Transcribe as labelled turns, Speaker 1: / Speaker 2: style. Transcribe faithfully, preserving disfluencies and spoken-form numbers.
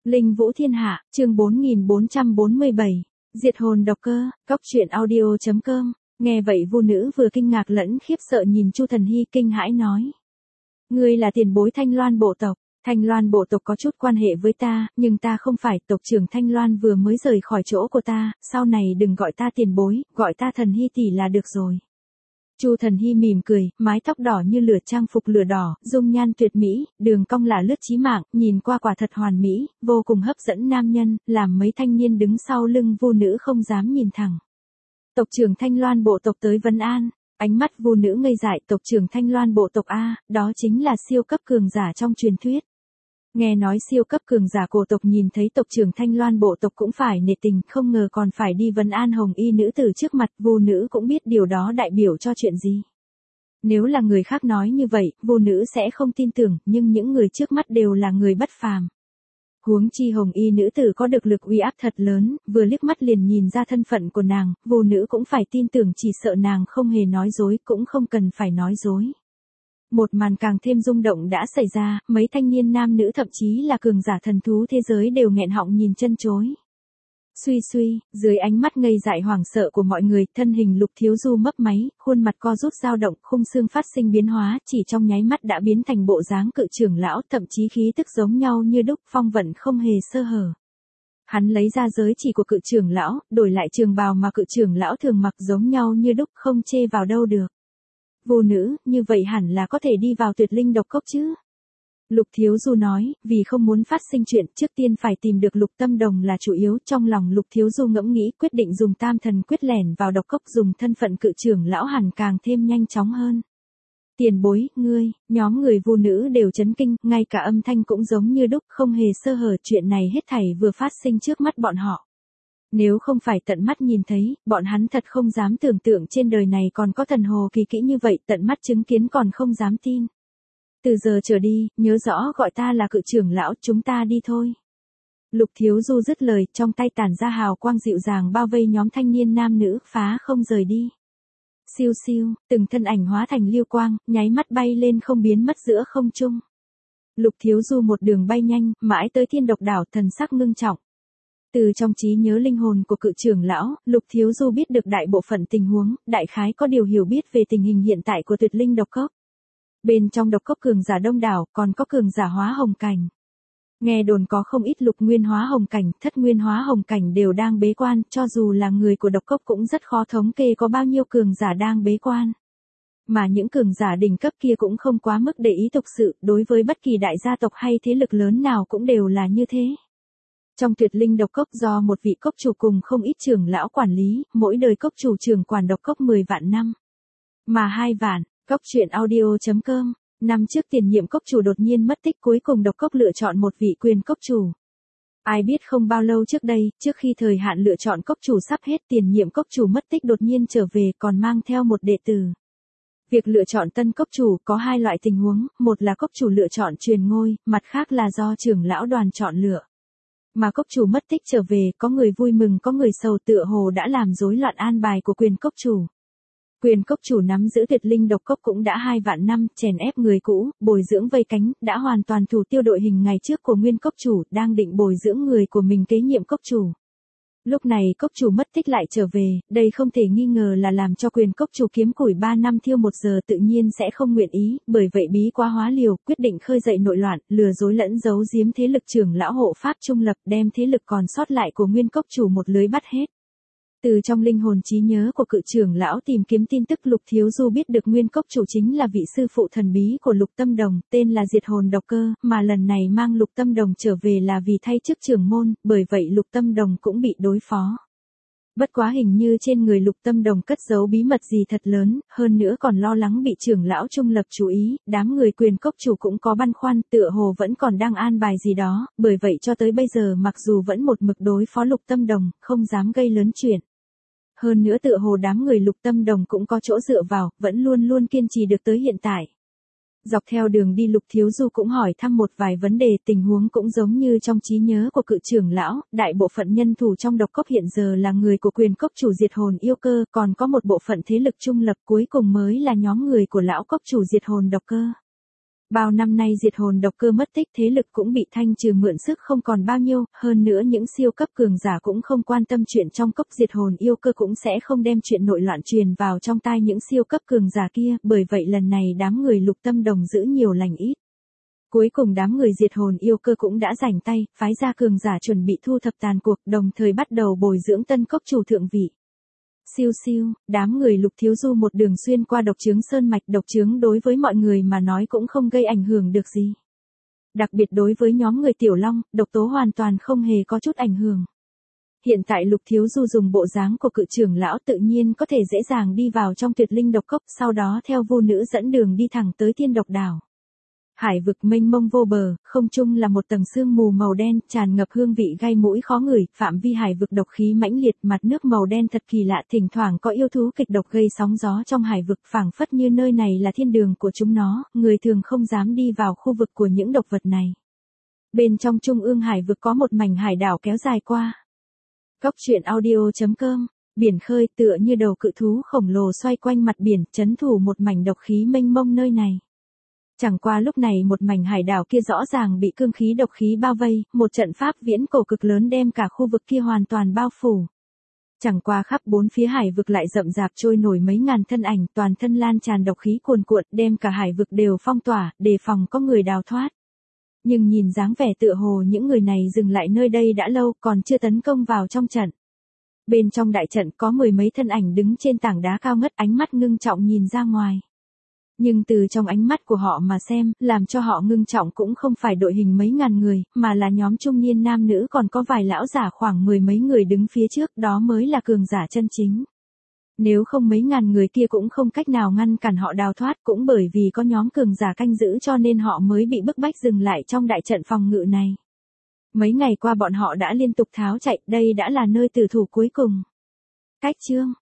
Speaker 1: Linh Vũ Thiên Hạ, chương bốn nghìn bốn trăm bốn mươi bảy. Diệt hồn độc cơ, cóc truyện audio chấm com. Nghe vậy Vu nữ vừa kinh ngạc lẫn khiếp sợ nhìn Chu Thần Hy kinh hãi nói. Ngươi là tiền bối Thanh Loan bộ tộc. Thanh Loan bộ tộc có chút quan hệ với ta, nhưng ta không phải. Tộc trưởng Thanh Loan vừa mới rời khỏi chỗ của ta, sau này đừng gọi ta tiền bối, gọi ta Thần Hy tỷ là được rồi. Chu Thần Hy mỉm cười, mái tóc đỏ như lửa, trang phục lửa đỏ, dung nhan tuyệt mỹ, đường cong là lướt chí mạng, nhìn qua quả thật hoàn mỹ, vô cùng hấp dẫn nam nhân, làm mấy thanh niên đứng sau lưng Vu nữ không dám nhìn thẳng. Tộc trưởng Thanh Loan bộ tộc tới vấn an, ánh mắt Vu nữ ngây dại. Tộc trưởng Thanh Loan bộ tộc a, đó chính là siêu cấp cường giả trong truyền thuyết. Nghe nói siêu cấp cường giả cổ tộc nhìn thấy tộc trưởng Thanh Loan bộ tộc cũng phải nể tình, không ngờ còn phải đi vấn an hồng y nữ tử trước mặt. Vu nữ cũng biết điều đó đại biểu cho chuyện gì. Nếu là người khác nói như vậy, Vu nữ sẽ không tin tưởng, nhưng những người trước mắt đều là người bất phàm. Huống chi hồng y nữ tử có được lực uy áp thật lớn, vừa liếc mắt liền nhìn ra thân phận của nàng, Vu nữ cũng phải tin tưởng, chỉ sợ nàng không hề nói dối, cũng không cần phải nói dối. Một màn càng thêm rung động đã xảy ra, mấy thanh niên nam nữ thậm chí là cường giả thần thú thế giới đều nghẹn họng nhìn chân chối. Suy suy, dưới ánh mắt ngây dại hoảng sợ của mọi người, thân hình Lục Thiếu Du mấp máy, khuôn mặt co rút dao động, khung xương phát sinh biến hóa, chỉ trong nháy mắt đã biến thành bộ dáng cự trưởng lão, thậm chí khí tức giống nhau như đúc, phong vận không hề sơ hở. Hắn lấy ra giới chỉ của cự trưởng lão, đổi lại trường bào mà cự trưởng lão thường mặc giống nhau như đúc, không chê vào đâu được. Vô nữ, như vậy hẳn là có thể đi vào tuyệt linh độc cốc chứ? Lục Thiếu Du nói, vì không muốn phát sinh chuyện, trước tiên phải tìm được Lục Tâm Đồng là chủ yếu. Trong lòng Lục Thiếu Du ngẫm nghĩ, quyết định dùng tam thần quyết lẻn vào độc cốc, dùng thân phận cự trưởng lão hẳn càng thêm nhanh chóng hơn. Tiền bối, ngươi, nhóm người Vu nữ đều chấn kinh, ngay cả âm thanh cũng giống như đúc, không hề sơ hở. Chuyện này hết thảy vừa phát sinh trước mắt bọn họ. Nếu không phải tận mắt nhìn thấy, bọn hắn thật không dám tưởng tượng trên đời này còn có thần hồ kỳ kỹ như vậy, tận mắt chứng kiến còn không dám tin. Từ giờ trở đi, nhớ rõ gọi ta là cự trưởng lão, chúng ta đi thôi. Lục Thiếu Du dứt lời, trong tay tản ra hào quang dịu dàng bao vây nhóm thanh niên nam nữ, phá không rời đi. Siêu siêu, từng thân ảnh hóa thành lưu quang, nháy mắt bay lên không biến mất giữa không trung. Lục Thiếu Du một đường bay nhanh, mãi tới Thiên Độc Đảo, thần sắc ngưng trọng. Từ trong trí nhớ linh hồn của cự trưởng lão, Lục Thiếu Du biết được đại bộ phận tình huống, đại khái có điều hiểu biết về tình hình hiện tại của tuyệt linh độc cốc. Bên trong độc cốc cường giả đông đảo, còn có cường giả hóa hồng cảnh. Nghe đồn có không ít lục nguyên hóa hồng cảnh, thất nguyên hóa hồng cảnh đều đang bế quan, cho dù là người của độc cốc cũng rất khó thống kê có bao nhiêu cường giả đang bế quan. Mà những cường giả đỉnh cấp kia cũng không quá mức để ý tục sự, đối với bất kỳ đại gia tộc hay thế lực lớn nào cũng đều là như thế. Trong tuyệt linh độc cốc do một vị cốc chủ cùng không ít trưởng lão quản lý, mỗi đời cốc chủ trưởng quản độc cốc mười vạn năm. Mà hai vạn, cốc truyện audio chấm com, năm trước tiền nhiệm cốc chủ đột nhiên mất tích, cuối cùng độc cốc lựa chọn một vị quyền cốc chủ. Ai biết không bao lâu trước đây, trước khi thời hạn lựa chọn cốc chủ sắp hết, tiền nhiệm cốc chủ mất tích đột nhiên trở về còn mang theo một đệ tử. Việc lựa chọn tân cốc chủ có hai loại tình huống, một là cốc chủ lựa chọn truyền ngôi, mặt khác là do trưởng lão đoàn chọn lựa. Mà cốc chủ mất tích trở về, có người vui mừng có người sầu, tựa hồ đã làm rối loạn an bài của quyền cốc chủ. Quyền cốc chủ nắm giữ tuyệt linh độc cốc cũng đã hai vạn năm, chèn ép người cũ, bồi dưỡng vây cánh, đã hoàn toàn thủ tiêu đội hình ngày trước của nguyên cốc chủ, đang định bồi dưỡng người của mình kế nhiệm cốc chủ. Lúc này cốc chủ mất tích lại trở về, đây không thể nghi ngờ là làm cho quyền cốc chủ kiếm củi ba năm thiêu một giờ, tự nhiên sẽ không nguyện ý, bởi vậy bí quá hóa liều, quyết định khơi dậy nội loạn, lừa dối lẫn giấu giếm thế lực trưởng lão hộ pháp trung lập, đem thế lực còn sót lại của nguyên cốc chủ một lưới bắt hết. Từ trong linh hồn trí nhớ của cự trưởng lão tìm kiếm tin tức, Lục Thiếu Du biết được nguyên cốc chủ chính là vị sư phụ thần bí của Lục Tâm Đồng, tên là Diệt hồn độc cơ, mà lần này mang Lục Tâm Đồng trở về là vì thay chức trưởng môn, bởi vậy Lục Tâm Đồng cũng bị đối phó. Bất quá hình như trên người Lục Tâm Đồng cất giấu bí mật gì thật lớn, hơn nữa còn lo lắng bị trưởng lão trung lập chú ý, đám người quyền cốc chủ cũng có băn khoăn, tựa hồ vẫn còn đang an bài gì đó, bởi vậy cho tới bây giờ mặc dù vẫn một mực đối phó Lục Tâm Đồng, không dám gây lớn chuyện. Hơn nữa tựa hồ đám người Lục Tâm Đồng cũng có chỗ dựa vào, vẫn luôn luôn kiên trì được tới hiện tại. Dọc theo đường đi Lục Thiếu Du cũng hỏi thăm một vài vấn đề, tình huống cũng giống như trong trí nhớ của cự trưởng lão, đại bộ phận nhân thủ trong độc cốc hiện giờ là người của quyền cốc chủ diệt hồn yêu cơ, còn có một bộ phận thế lực trung lập, cuối cùng mới là nhóm người của lão cốc chủ diệt hồn độc cơ. Bao năm nay diệt hồn độc cơ mất tích, thế lực cũng bị thanh trừ mượn sức không còn bao nhiêu, hơn nữa những siêu cấp cường giả cũng không quan tâm chuyện trong cốc, diệt hồn yêu cơ cũng sẽ không đem chuyện nội loạn truyền vào trong tai những siêu cấp cường giả kia, bởi vậy lần này đám người Lục Tâm Đồng giữ nhiều lành ít. Cuối cùng đám người diệt hồn yêu cơ cũng đã rảnh tay, phái ra cường giả chuẩn bị thu thập tàn cuộc, đồng thời bắt đầu bồi dưỡng tân cốc chủ thượng vị. Siêu siêu, đám người Lục Thiếu Du một đường xuyên qua độc trướng sơn mạch, độc trướng đối với mọi người mà nói cũng không gây ảnh hưởng được gì. Đặc biệt đối với nhóm người Tiểu Long, độc tố hoàn toàn không hề có chút ảnh hưởng. Hiện tại Lục Thiếu Du dùng bộ dáng của cự trưởng lão tự nhiên có thể dễ dàng đi vào trong tuyệt linh độc cốc, sau đó theo vô nữ dẫn đường đi thẳng tới thiên độc đảo. Hải vực mênh mông vô bờ, không trung là một tầng sương mù màu đen, tràn ngập hương vị gai mũi khó ngửi, phạm vi hải vực độc khí mãnh liệt, mặt nước màu đen thật kỳ lạ, thỉnh thoảng có yêu thú kịch độc gây sóng gió trong hải vực, phảng phất như nơi này là thiên đường của chúng nó, người thường không dám đi vào khu vực của những độc vật này. Bên trong trung ương hải vực có một mảnh hải đảo kéo dài qua. Cốc truyện audio chấm com, biển khơi tựa như đầu cự thú khổng lồ xoay quanh mặt biển, trấn thủ một mảnh độc khí mênh mông nơi này. Chẳng qua lúc này một mảnh hải đảo kia rõ ràng bị cương khí độc khí bao vây, một trận pháp viễn cổ cực lớn đem cả khu vực kia hoàn toàn bao phủ. Chẳng qua khắp bốn phía hải vực lại rậm rạp trôi nổi mấy ngàn thân ảnh, toàn thân lan tràn độc khí cuồn cuộn, đem cả hải vực đều phong tỏa, đề phòng có người đào thoát. Nhưng nhìn dáng vẻ tựa hồ những người này dừng lại nơi đây đã lâu, còn chưa tấn công vào trong trận. Bên trong đại trận có mười mấy thân ảnh đứng trên tảng đá cao ngất, ánh mắt ngưng trọng nhìn ra ngoài. Nhưng từ trong ánh mắt của họ mà xem, làm cho họ ngưng trọng cũng không phải đội hình mấy ngàn người, mà là nhóm trung niên nam nữ, còn có vài lão giả khoảng mười mấy người đứng phía trước, đó mới là cường giả chân chính. Nếu không mấy ngàn người kia cũng không cách nào ngăn cản họ đào thoát, cũng bởi vì có nhóm cường giả canh giữ cho nên họ mới bị bức bách dừng lại trong đại trận phòng ngự này. Mấy ngày qua bọn họ đã liên tục tháo chạy, đây đã là nơi tử thủ cuối cùng. Cách chương